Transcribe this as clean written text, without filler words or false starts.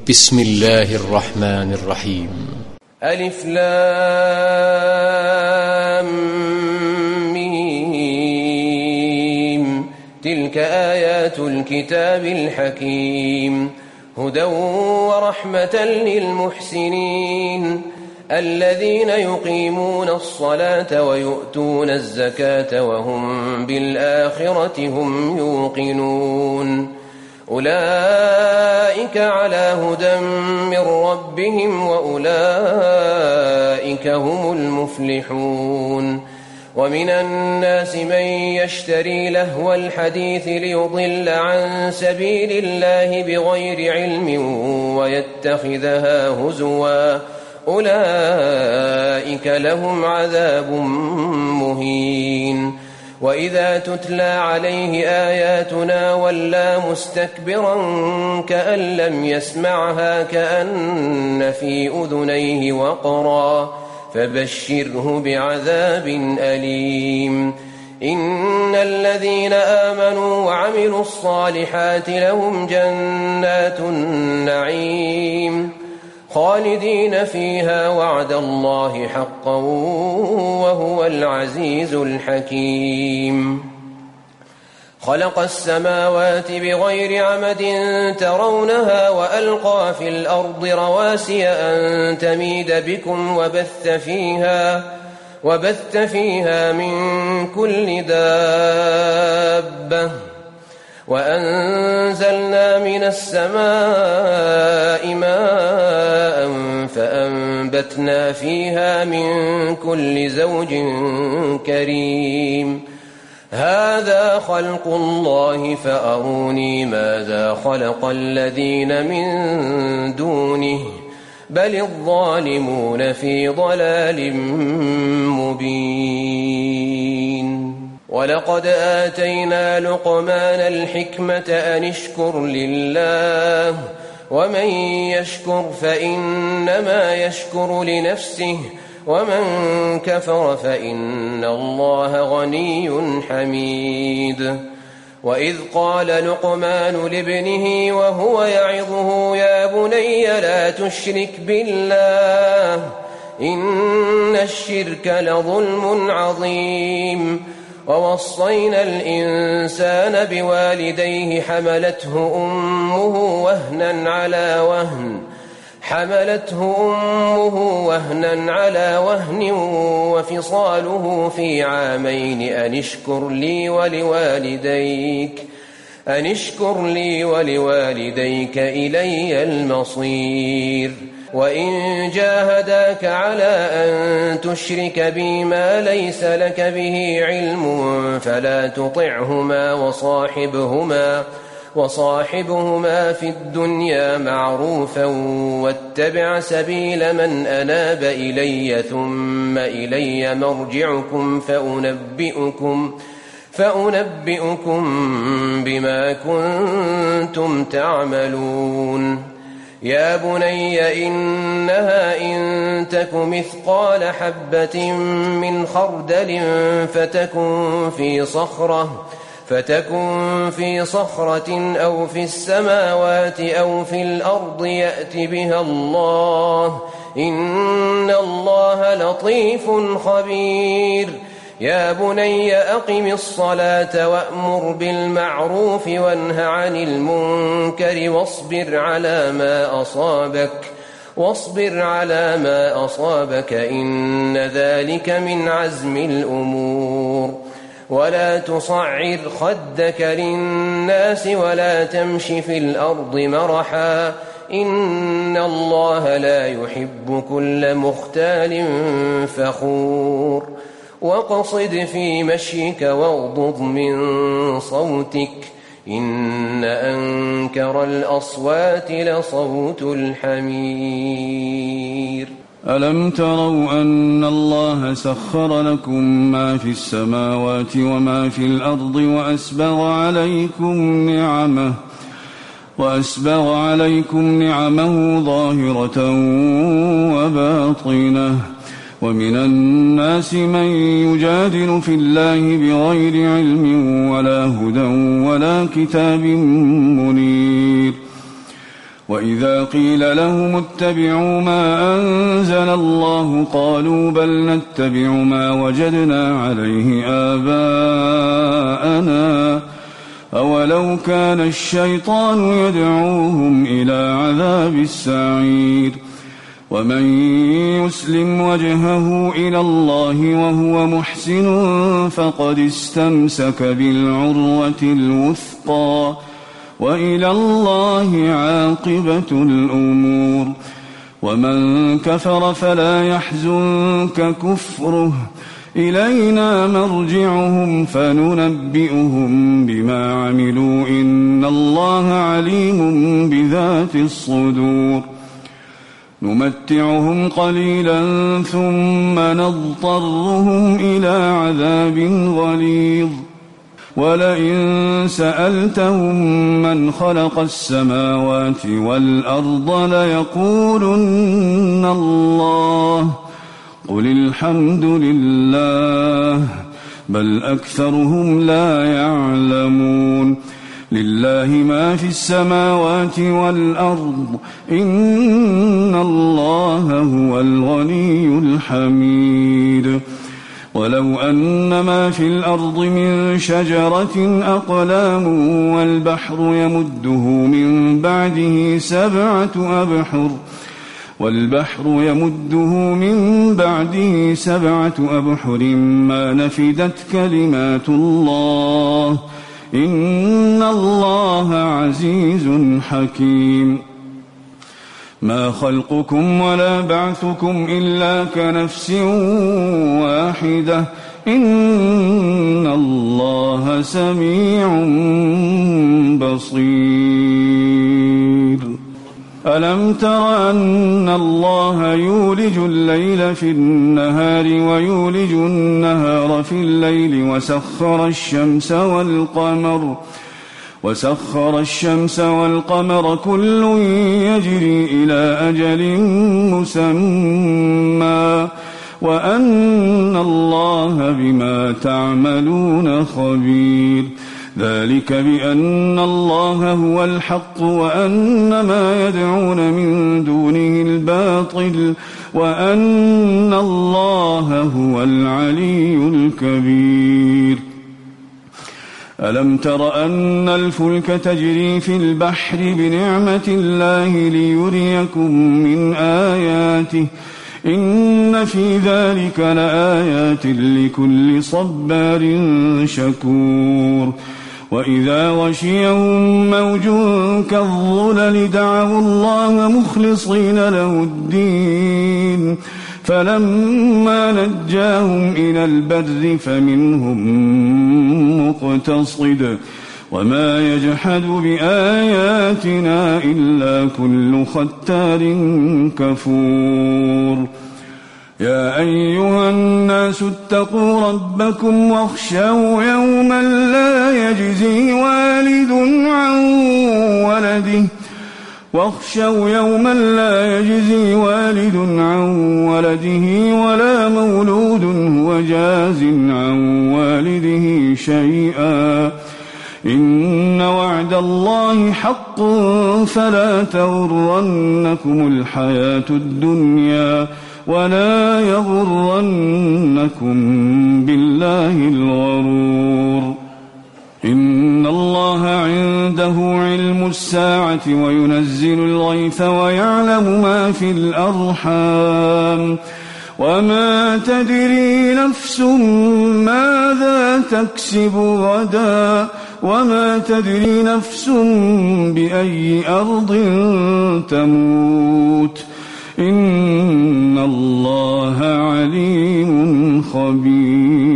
بسم الله الرحمن الرحيم. ألف لام ميم. تلك آيات الكتاب الحكيم. هدى ورحمة للمحسنين الذين يقيمون الصلاة ويؤتون الزكاة وهم بالآخرة هم يوقنون. أولئك على هدى من ربهم وأولئك هم المفلحون. ومن الناس من يشتري لهو الحديث ليضل عن سبيل الله بغير علم ويتخذها هزوا أولئك لهم عذاب مهين. وإذا تتلى عليه آياتنا ولى مستكبرا كأن لم يسمعها كأن في أذنيه وقرا فبشره بعذاب أليم. إن الذين آمنوا وعملوا الصالحات لهم جنات النعيم خالدين فيها وعد الله حقا وهو العزيز الحكيم. خلق السماوات بغير عمد ترونها وألقى في الأرض رواسي أن تميد بكم وبث فيها من كل دابة وأنزلنا من السماء ماء فأنبتنا فيها من كل زوج كريم. هذا خلق الله فأروني ماذا خلق الذين من دونه بل الظالمون في ضلال مبين. ولقد آتينا لقمان الحكمة أن اشكر لله ومن يشكر فإنما يشكر لنفسه ومن كفر فإن الله غني حميد. وإذ قال لقمان لابنه وهو يعظه يا بني لا تشرك بالله إن الشرك لظلم عظيم. ووصينا الإنسان بوالديه حملته أمه وهنا على وهن وفصاله في عامين أن اشكر لي ولوالديك إلي المصير. وإن جاهداك على أن تشرك بي ما ليس لك به علم فلا تطعهما وصاحبهما في الدنيا معروفا واتبع سبيل من أناب إلي ثم إلي مرجعكم فأنبئكم بما كنتم تعملون. يا بني إنها إن تك مثقال حبة من خردل فتكن في صخرة أو في السماوات أو في الأرض يأت بها الله إن الله لطيف خبير. يا بني أقم الصلاة وأمر بالمعروف وانه عن المنكر واصبر على ما أصابك إن ذلك من عزم الأمور. ولا تصعر خدك للناس ولا تمش في الأرض مرحا إن الله لا يحب كل مختال فخور. وقصد في مشيك واغضض من صوتك إن أنكر الأصوات لصوت الحمير. ألم تروا أن الله سخر لكم ما في السماوات وما في الأرض وأسبغ عليكم نعمه ظاهرة وباطنة ومن الناس من يجادل في الله بغير علم ولا هدى ولا كتاب منير وإذا قيل لهم اتبعوا ما أنزل الله قالوا بل نتبع ما وجدنا عليه آباءنا أولو كان الشيطان يدعوهم إلى عذاب السعير ومن يسلم وجهه إلى الله وهو محسن فقد استمسك بالعروة الوثقى وإلى الله عاقبة الأمور ومن كفر فلا يحزنك كفره إلينا مرجعهم فننبئهم بما عملوا إن الله عليم بذات الصدور نمتعهم قليلا ثم نضطرهم إلى عذاب غليظ ولئن سألتهم من خلق السماوات والأرض ليقولن الله قل الحمد لله بل أكثرهم لا يعلمون لله ما في السماوات والأرض إن الله هو الغني الحميد ولو أن ما في الأرض من شجرة أقلام والبحر يمده من بعده سبعة أبحر ما نفدت كلمات الله إن الله عزيز حكيم ما خلقكم ولا بعثكم إلا كنفس واحدة إن الله سميع بصير ألم تر أن الله يولج الليل في النهار ويولج النهار في الليل وسخر الشمس والقمر كل يجري إلى أجل مسمى وأن الله بما تعملون خبير ذلك بأن الله هو الحق وأن ما يدعون من دونه الباطل وأن الله هو العلي الكبير ألم تر أن الفلك تجري في البحر بنعمة الله ليريكم من آياته إن في ذلك لآيات لكل صبار شكور وإذا غشيهم موج كالظلل دعوا الله مخلصين له الدين فلما نجاهم إلى البر فمنهم مقتصد وما يجحد بآياتنا إلا كل ختار كفور يا أيها الناس اتقوا ربكم واخشوا يوما لا يجزي والد عن ولده ولا مولود هو جاز عن والده شيئا إن وعد الله حق فلا تغرنكم الحياة الدنيا ولا يغرنكم بالله الغرور إن الله عنده علم الساعة وينزل الغيث ويعلم ما في الأرحام وما تدري نفس ماذا تكسب غدا وما تدري نفس بأي أرض تموت إن الله عليم خبير